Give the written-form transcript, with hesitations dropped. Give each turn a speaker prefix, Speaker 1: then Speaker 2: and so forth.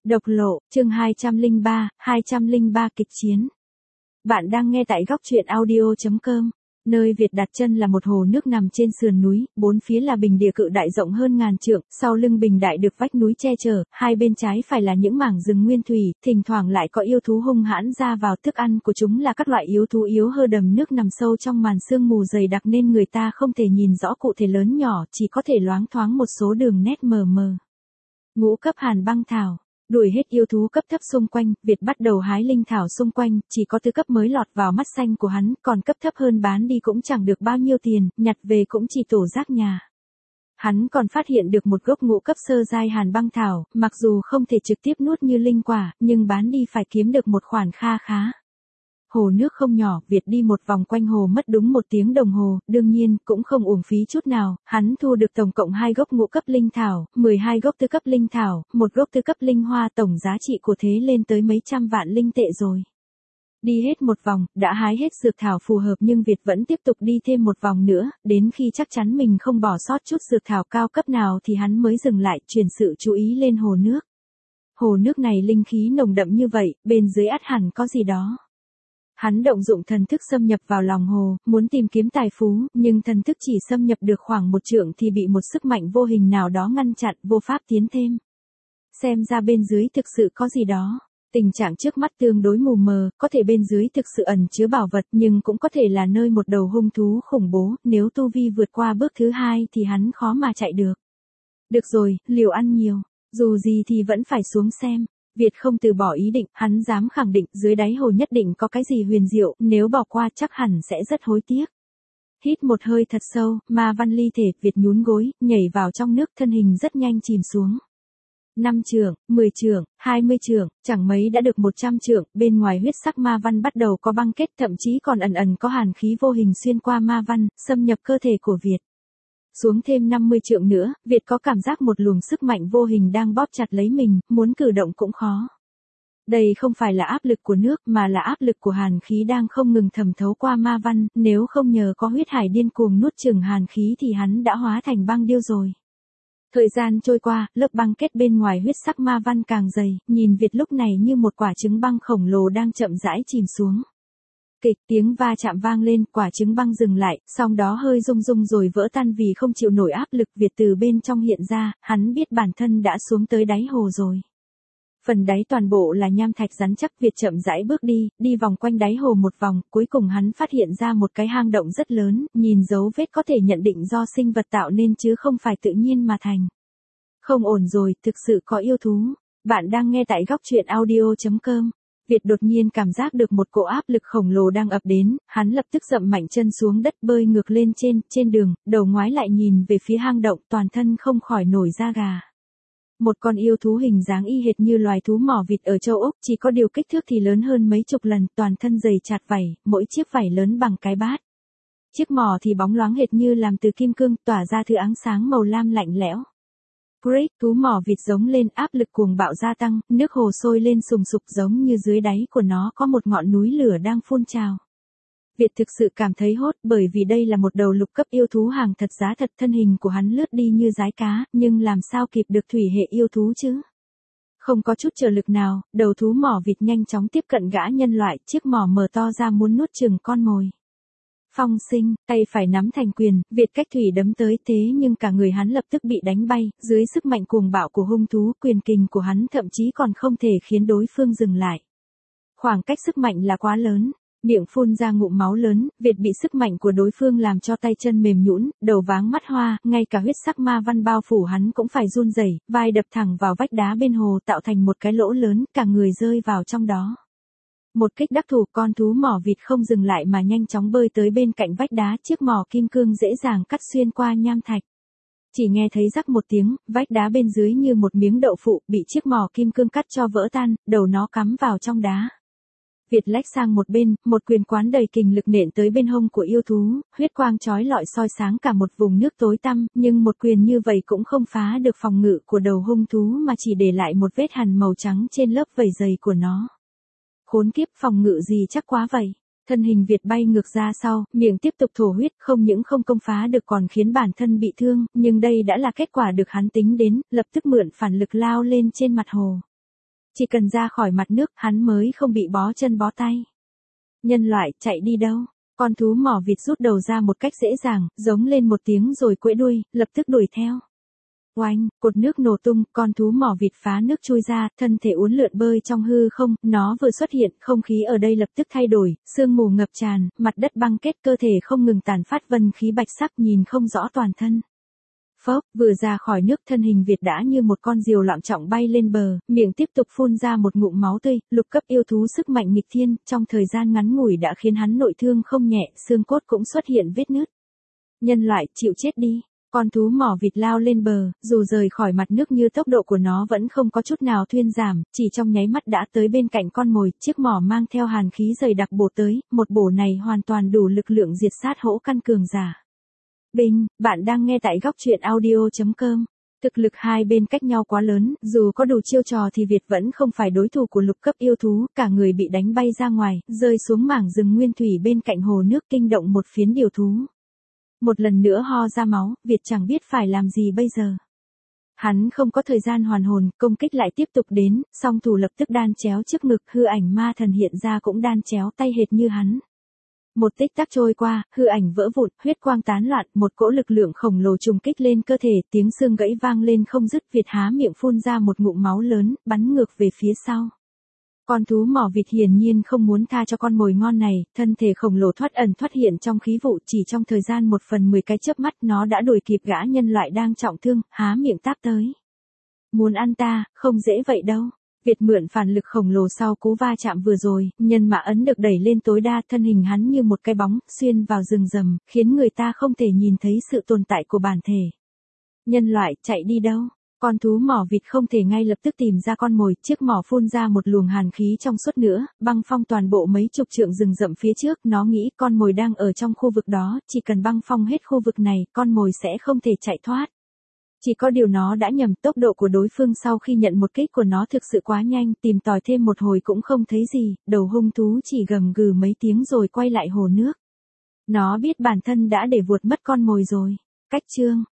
Speaker 1: Độc lộ, chương 203 kịch chiến. Bạn đang nghe tại góc truyện audio.com. Nơi Việt đặt chân là một hồ nước nằm trên sườn núi, bốn phía là bình địa cự đại rộng hơn ngàn trượng, sau lưng bình đại được vách núi che chở, hai bên trái phải là những mảng rừng nguyên thủy, thỉnh thoảng lại có yêu thú hung hãn ra vào, thức ăn của chúng là các loại yếu thú yếu hơ đầm nước nằm sâu trong màn sương mù dày đặc nên người ta không thể nhìn rõ cụ thể lớn nhỏ, chỉ có thể loáng thoáng một số đường nét mờ mờ. Ngũ cấp hàn băng thảo. Đuổi hết yêu thú cấp thấp xung quanh, Việt bắt đầu hái linh thảo xung quanh, chỉ có tứ cấp mới lọt vào mắt xanh của hắn, còn cấp thấp hơn bán đi cũng chẳng được bao nhiêu tiền, nhặt về cũng chỉ tổ rác nhà. Hắn còn phát hiện được một gốc ngũ cấp sơ giai hàn băng thảo, mặc dù không thể trực tiếp nuốt như linh quả, nhưng bán đi phải kiếm được một khoản kha khá. Hồ nước không nhỏ, Việt đi một vòng quanh hồ mất đúng 1 tiếng đồng hồ, đương nhiên, cũng không uổng phí chút nào, hắn thu được tổng cộng 2 gốc ngũ cấp linh thảo, 12 gốc tứ cấp linh thảo, 1 gốc tứ cấp linh hoa, tổng giá trị của thế lên tới mấy trăm vạn linh tệ rồi. Đi hết một vòng, đã hái hết dược thảo phù hợp nhưng Việt vẫn tiếp tục đi thêm một vòng nữa, đến khi chắc chắn mình không bỏ sót chút dược thảo cao cấp nào thì hắn mới dừng lại, chuyển sự chú ý lên hồ nước. Hồ nước này linh khí nồng đậm như vậy, bên dưới ắt hẳn có gì đó. Hắn động dụng thần thức xâm nhập vào lòng hồ, muốn tìm kiếm tài phú, nhưng thần thức chỉ xâm nhập được khoảng 1 trượng thì bị một sức mạnh vô hình nào đó ngăn chặn, vô pháp tiến thêm. Xem ra bên dưới thực sự có gì đó. Tình trạng trước mắt tương đối mù mờ, có thể bên dưới thực sự ẩn chứa bảo vật nhưng cũng có thể là nơi một đầu hung thú khủng bố, nếu tu vi vượt qua bước thứ 2 thì hắn khó mà chạy được. Được rồi, liều ăn nhiều, dù gì thì vẫn phải xuống xem. Việt không từ bỏ ý định, hắn dám khẳng định dưới đáy hồ nhất định có cái gì huyền diệu, nếu bỏ qua chắc hẳn sẽ rất hối tiếc. Hít một hơi thật sâu, ma văn ly thể, Việt nhún gối, nhảy vào trong nước, thân hình rất nhanh chìm xuống. 5 trượng, 10 trượng, 20 trượng, chẳng mấy đã được 100 trượng, bên ngoài huyết sắc ma văn bắt đầu có băng kết, thậm chí còn ẩn ẩn có hàn khí vô hình xuyên qua ma văn, xâm nhập cơ thể của Việt. Xuống thêm 50 trượng nữa, Việt có cảm giác một luồng sức mạnh vô hình đang bóp chặt lấy mình, muốn cử động cũng khó. Đây không phải là áp lực của nước mà là áp lực của hàn khí đang không ngừng thẩm thấu qua ma văn, nếu không nhờ có huyết hải điên cuồng nuốt chửng hàn khí thì hắn đã hóa thành băng điêu rồi. Thời gian trôi qua, lớp băng kết bên ngoài huyết sắc ma văn càng dày, nhìn Việt lúc này như một quả trứng băng khổng lồ đang chậm rãi chìm xuống. Kịch, tiếng va chạm vang lên, quả trứng băng dừng lại, xong đó hơi rung rung rồi vỡ tan vì không chịu nổi áp lực. Việt từ bên trong hiện ra, hắn biết bản thân đã xuống tới đáy hồ rồi. Phần đáy toàn bộ là nham thạch rắn chắc. Việt chậm rãi bước đi vòng quanh đáy hồ một vòng, cuối cùng hắn phát hiện ra một cái hang động rất lớn, nhìn dấu vết có thể nhận định do sinh vật tạo nên chứ không phải tự nhiên mà thành. Không ổn rồi, thực sự có yêu thú. Bạn đang nghe tại góc truyện audio.com. Việt đột nhiên cảm giác được một cỗ áp lực khổng lồ đang ập đến, hắn lập tức dậm mạnh chân xuống đất bơi ngược lên trên đường, đầu ngoái lại nhìn về phía hang động, toàn thân không khỏi nổi da gà. Một con yêu thú hình dáng y hệt như loài thú mỏ vịt ở châu Úc, chỉ có điều kích thước thì lớn hơn mấy chục lần, toàn thân dày chặt vảy, mỗi chiếc vảy lớn bằng cái bát. Chiếc mỏ thì bóng loáng hệt như làm từ kim cương, tỏa ra thứ ánh sáng màu lam lạnh lẽo. Great, thú mỏ vịt giống lên, áp lực cuồng bạo gia tăng, nước hồ sôi lên sùng sục giống như dưới đáy của nó có một ngọn núi lửa đang phun trào. Việt thực sự cảm thấy hốt bởi vì đây là một đầu lục cấp yêu thú hàng thật giá thật, thân hình của hắn lướt đi như dái cá, nhưng làm sao kịp được thủy hệ yêu thú chứ? Không có chút trợ lực nào, đầu thú mỏ vịt nhanh chóng tiếp cận gã nhân loại, chiếc mỏ mở to ra muốn nuốt chửng con mồi. Phong sinh, tay phải nắm thành quyền, Việt cách thủy đấm tới, thế nhưng cả người hắn lập tức bị đánh bay, dưới sức mạnh cuồng bạo của hung thú, quyền kình của hắn thậm chí còn không thể khiến đối phương dừng lại. Khoảng cách sức mạnh là quá lớn, miệng phun ra ngụm máu lớn, Việt bị sức mạnh của đối phương làm cho tay chân mềm nhũn, đầu váng mắt hoa, ngay cả huyết sắc ma văn bao phủ hắn cũng phải run rẩy, vai đập thẳng vào vách đá bên hồ tạo thành một cái lỗ lớn, cả người rơi vào trong đó. Một kích đắc thủ, con thú mỏ vịt không dừng lại mà nhanh chóng bơi tới bên cạnh vách đá, chiếc mỏ kim cương dễ dàng cắt xuyên qua nham thạch. Chỉ nghe thấy rắc một tiếng, vách đá bên dưới như một miếng đậu phụ, bị chiếc mỏ kim cương cắt cho vỡ tan, đầu nó cắm vào trong đá. Việt lách sang một bên, một quyền quán đầy kình lực nện tới bên hông của yêu thú, huyết quang chói lọi soi sáng cả một vùng nước tối tăm, nhưng một quyền như vậy cũng không phá được phòng ngự của đầu hung thú mà chỉ để lại một vết hằn màu trắng trên lớp vảy dày của nó. Khốn kiếp, phòng ngự gì chắc quá vậy. Thân hình Việt bay ngược ra sau, miệng tiếp tục thổ huyết, không những không công phá được còn khiến bản thân bị thương, nhưng đây đã là kết quả được hắn tính đến, lập tức mượn phản lực lao lên trên mặt hồ. Chỉ cần ra khỏi mặt nước, hắn mới không bị bó chân bó tay. Nhân loại, chạy đi đâu? Con thú mỏ vịt rút đầu ra một cách dễ dàng, giống lên một tiếng rồi quẫy đuôi, lập tức đuổi theo. Oanh, cột nước nổ tung, con thú mỏ vịt phá nước chui ra, thân thể uốn lượn bơi trong hư không, nó vừa xuất hiện, không khí ở đây lập tức thay đổi, sương mù ngập tràn, mặt đất băng kết, cơ thể không ngừng tản phát vân khí bạch sắc, nhìn không rõ toàn thân. Phốc, vừa ra khỏi nước, thân hình Việt đã như một con diều loạn trọng bay lên bờ, miệng tiếp tục phun ra một ngụm máu tươi, lục cấp yêu thú sức mạnh nghịch thiên, trong thời gian ngắn ngủi đã khiến hắn nội thương không nhẹ, xương cốt cũng xuất hiện vết nứt. Nhân loại, chịu chết đi. Con thú mỏ vịt lao lên bờ, dù rời khỏi mặt nước như tốc độ của nó vẫn không có chút nào thuyên giảm, chỉ trong nháy mắt đã tới bên cạnh con mồi, chiếc mỏ mang theo hàn khí dày đặc bổ tới, một bổ này hoàn toàn đủ lực lượng diệt sát hỗ căn cường giả. Bình, bạn đang nghe tại góc truyện audio.com. Thực lực hai bên cách nhau quá lớn, dù có đủ chiêu trò thì Việt vẫn không phải đối thủ của lục cấp yêu thú, cả người bị đánh bay ra ngoài, rơi xuống mảng rừng nguyên thủy bên cạnh hồ nước kinh động một phiến điều thú. Một lần nữa ho ra máu, Việt chẳng biết phải làm gì bây giờ. Hắn không có thời gian hoàn hồn, công kích lại tiếp tục đến, song thủ lập tức đan chéo trước ngực, hư ảnh ma thần hiện ra cũng đan chéo tay hệt như hắn. Một tích tắc trôi qua, hư ảnh vỡ vụn, huyết quang tán loạn, một cỗ lực lượng khổng lồ trùng kích lên cơ thể, tiếng xương gãy vang lên không dứt, Việt há miệng phun ra một ngụm máu lớn, bắn ngược về phía sau. Con thú mỏ vịt hiển nhiên không muốn tha cho con mồi ngon này, thân thể khổng lồ thoát ẩn thoát hiện trong khí vụ, chỉ trong thời gian 1/10 cái chớp mắt nó đã đuổi kịp gã nhân loại đang trọng thương, há miệng táp tới. Muốn ăn ta, không dễ vậy đâu. Việt mượn phản lực khổng lồ sau cú va chạm vừa rồi, nhân mã ấn được đẩy lên tối đa, thân hình hắn như một cái bóng, xuyên vào rừng rầm, khiến người ta không thể nhìn thấy sự tồn tại của bản thể. Nhân loại, chạy đi đâu? Con thú mỏ vịt không thể ngay lập tức tìm ra con mồi, chiếc mỏ phun ra một luồng hàn khí trong suốt nữa, băng phong toàn bộ mấy chục trượng rừng rậm phía trước, nó nghĩ con mồi đang ở trong khu vực đó, chỉ cần băng phong hết khu vực này, con mồi sẽ không thể chạy thoát. Chỉ có điều nó đã nhầm, tốc độ của đối phương sau khi nhận một kích của nó thực sự quá nhanh, tìm tòi thêm một hồi cũng không thấy gì, đầu hung thú chỉ gầm gừ mấy tiếng rồi quay lại hồ nước. Nó biết bản thân đã để vuột mất con mồi rồi. Cách chương